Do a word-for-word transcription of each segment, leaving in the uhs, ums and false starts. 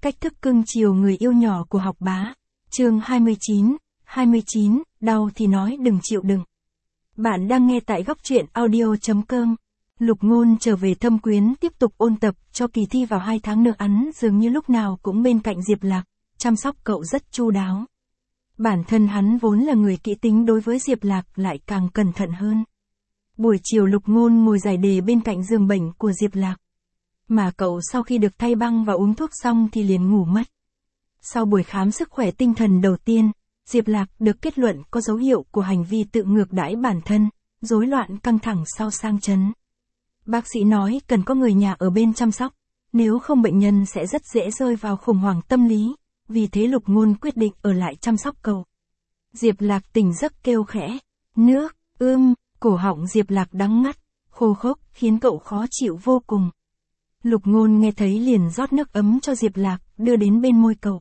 Cách thức cưng chiều người yêu nhỏ của Học Bá. Chương hai mươi chín, hai mươi chín, đau thì nói đừng chịu đựng. Bạn đang nghe tại góc truyện audio chấm com. Lục Ngôn trở về Thâm Quyến tiếp tục ôn tập cho kỳ thi vào hai tháng nữa, hắn dường như lúc nào cũng bên cạnh Diệp Lạc, chăm sóc cậu rất chu đáo. Bản thân hắn vốn là người kỹ tính, đối với Diệp Lạc lại càng cẩn thận hơn. Buổi chiều Lục Ngôn ngồi giải đề bên cạnh giường bệnh của Diệp Lạc. Mà cậu sau khi được thay băng và uống thuốc xong thì liền ngủ mất. Sau buổi khám sức khỏe tinh thần đầu tiên, Diệp Lạc được kết luận có dấu hiệu của hành vi tự ngược đãi bản thân, rối loạn căng thẳng sau sang chấn. Bác sĩ nói cần có người nhà ở bên chăm sóc, nếu không bệnh nhân sẽ rất dễ rơi vào khủng hoảng tâm lý, vì thế Lục Ngôn quyết định ở lại chăm sóc cậu. Diệp Lạc tỉnh giấc kêu khẽ, nước, ưm, cổ họng Diệp Lạc đắng ngắt, khô khốc khiến cậu khó chịu vô cùng. Lục Ngôn nghe thấy liền rót nước ấm cho Diệp Lạc, đưa đến bên môi cậu.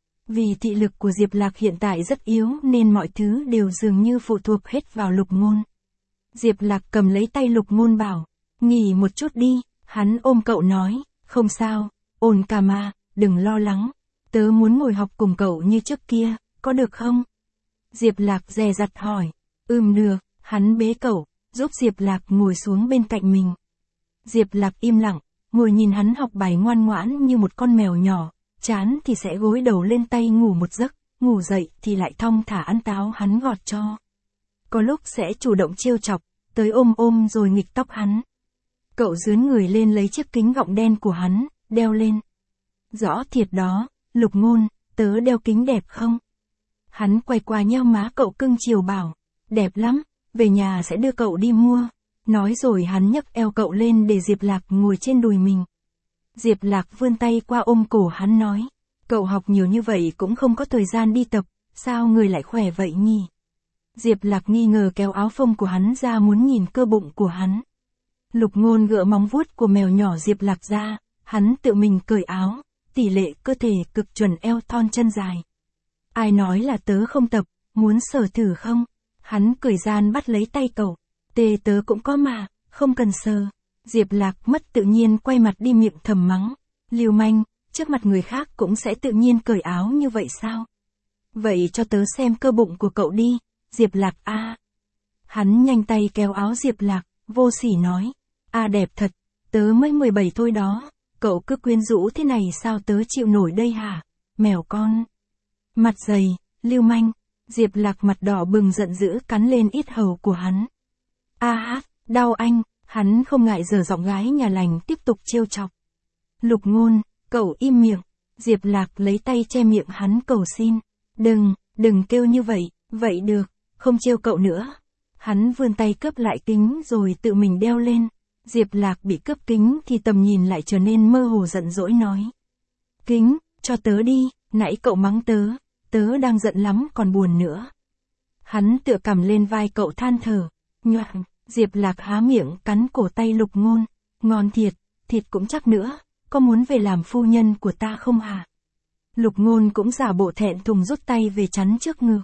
Vì thị lực của Diệp Lạc hiện tại rất yếu nên mọi thứ đều dường như phụ thuộc hết vào Lục Ngôn. Diệp Lạc cầm lấy tay Lục Ngôn bảo, nghỉ một chút đi, hắn ôm cậu nói, không sao, ổn cả mà, đừng lo lắng, tớ muốn ngồi học cùng cậu như trước kia, có được không? Diệp Lạc dè dặt hỏi, ừm được, hắn bế cậu, giúp Diệp Lạc ngồi xuống bên cạnh mình. Diệp Lạc im lặng, ngồi nhìn hắn học bài ngoan ngoãn như một con mèo nhỏ, chán thì sẽ gối đầu lên tay ngủ một giấc, ngủ dậy thì lại thong thả ăn táo hắn gọt cho. Có lúc sẽ chủ động trêu chọc, tới ôm ôm rồi nghịch tóc hắn. Cậu dướn người lên lấy chiếc kính gọng đen của hắn, đeo lên. Rõ thiệt đó, Lục Ngôn, tớ đeo kính đẹp không? Hắn quay qua nheo má cậu cưng chiều bảo, đẹp lắm, về nhà sẽ đưa cậu đi mua. Nói rồi hắn nhấc eo cậu lên để Diệp Lạc ngồi trên đùi mình. Diệp Lạc vươn tay qua ôm cổ hắn nói, cậu học nhiều như vậy cũng không có thời gian đi tập, sao người lại khỏe vậy nhỉ? Diệp Lạc nghi ngờ kéo áo phông của hắn ra muốn nhìn cơ bụng của hắn. Lục Ngôn gỡ móng vuốt của mèo nhỏ Diệp Lạc ra, hắn tự mình cởi áo, tỷ lệ cơ thể cực chuẩn, eo thon chân dài. Ai nói là tớ không tập, muốn sờ thử không? Hắn cười gian bắt lấy tay cậu, tê tớ cũng có mà, không cần sờ. Diệp Lạc mất tự nhiên quay mặt đi, miệng thầm mắng, lưu manh, trước mặt người khác cũng sẽ tự nhiên cởi áo như vậy sao? Vậy cho tớ xem cơ bụng của cậu đi, Diệp Lạc a. À. Hắn nhanh tay kéo áo Diệp Lạc, vô sỉ nói, a à đẹp thật, tớ mới mười bảy thôi đó, cậu cứ quyến rũ thế này sao tớ chịu nổi đây hả, mèo con. Mặt dày, lưu manh, Diệp Lạc mặt đỏ bừng giận dữ cắn lên yết hầu của hắn. A hát, đau anh. Hắn không ngại giở giọng gái nhà lành tiếp tục trêu chọc. Lục Ngôn, cậu im miệng. Diệp Lạc lấy tay che miệng hắn cầu xin. Đừng, đừng kêu như vậy, vậy được, không trêu cậu nữa. Hắn vươn tay cướp lại kính rồi tự mình đeo lên. Diệp Lạc bị cướp kính thì tầm nhìn lại trở nên mơ hồ, giận dỗi nói. Kính, cho tớ đi, nãy cậu mắng tớ, tớ đang giận lắm còn buồn nữa. Hắn tựa cằm lên vai cậu than thở, nhoạng. Diệp Lạc há miệng cắn cổ tay Lục Ngôn, ngon thiệt, thịt cũng chắc nữa, có muốn về làm phu nhân của ta không hả? Lục Ngôn cũng giả bộ thẹn thùng rút tay về chắn trước ngực.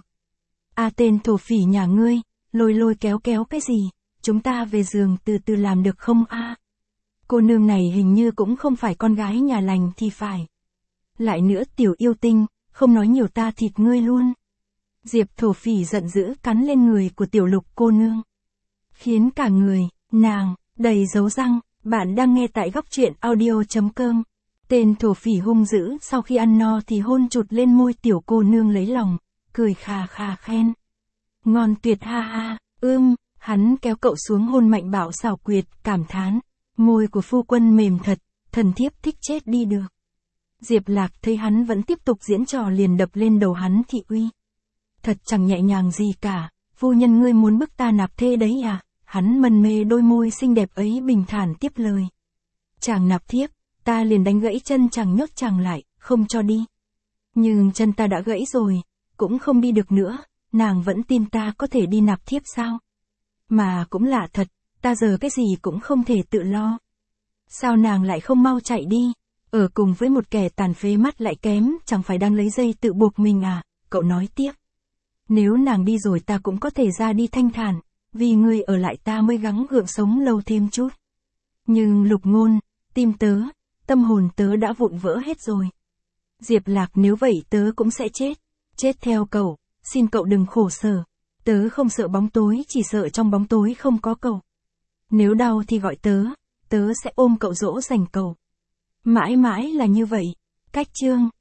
A tên thổ phỉ nhà ngươi, lôi lôi kéo kéo cái gì, chúng ta về giường từ từ làm được không a? À? Cô nương này hình như cũng không phải con gái nhà lành thì phải. Lại nữa tiểu yêu tinh, không nói nhiều ta thịt ngươi luôn. Diệp thổ phỉ giận dữ cắn lên người của tiểu Lục cô nương, khiến cả người, nàng, đầy dấu răng. Bạn đang nghe tại góc truyện audio chấm com. Tên thổ phỉ hung dữ sau khi ăn no thì hôn chụt lên môi tiểu cô nương lấy lòng, cười khà khà khen. Ngon tuyệt ha ha, ưm, hắn kéo cậu xuống hôn mạnh bạo xảo quyệt, cảm thán. Môi của phu quân mềm thật, thần thiếp thích chết đi được. Diệp Lạc thấy hắn vẫn tiếp tục diễn trò liền đập lên đầu hắn thị uy. Thật chẳng nhẹ nhàng gì cả, phu nhân ngươi muốn bức ta nạp thê đấy à? Hắn mân mê đôi môi xinh đẹp ấy bình thản tiếp lời. Chàng nạp thiếp, ta liền đánh gãy chân chàng, nhốt chàng lại, không cho đi. Nhưng chân ta đã gãy rồi, cũng không đi được nữa, nàng vẫn tin ta có thể đi nạp thiếp sao? Mà cũng lạ thật, ta giờ cái gì cũng không thể tự lo. Sao nàng lại không mau chạy đi, ở cùng với một kẻ tàn phế mắt lại kém, chẳng phải đang lấy dây tự buộc mình à? Cậu nói tiếp. Nếu nàng đi rồi ta cũng có thể ra đi thanh thản. Vì ngươi ở lại ta mới gắng gượng sống lâu thêm chút. Nhưng Lục Ngôn, tim tớ, tâm hồn tớ đã vụn vỡ hết rồi. Diệp Lạc nếu vậy tớ cũng sẽ chết. Chết theo cậu, xin cậu đừng khổ sở. Tớ không sợ bóng tối, chỉ sợ trong bóng tối không có cậu. Nếu đau thì gọi tớ, tớ sẽ ôm cậu dỗ dành cậu. Mãi mãi là như vậy. Cách chương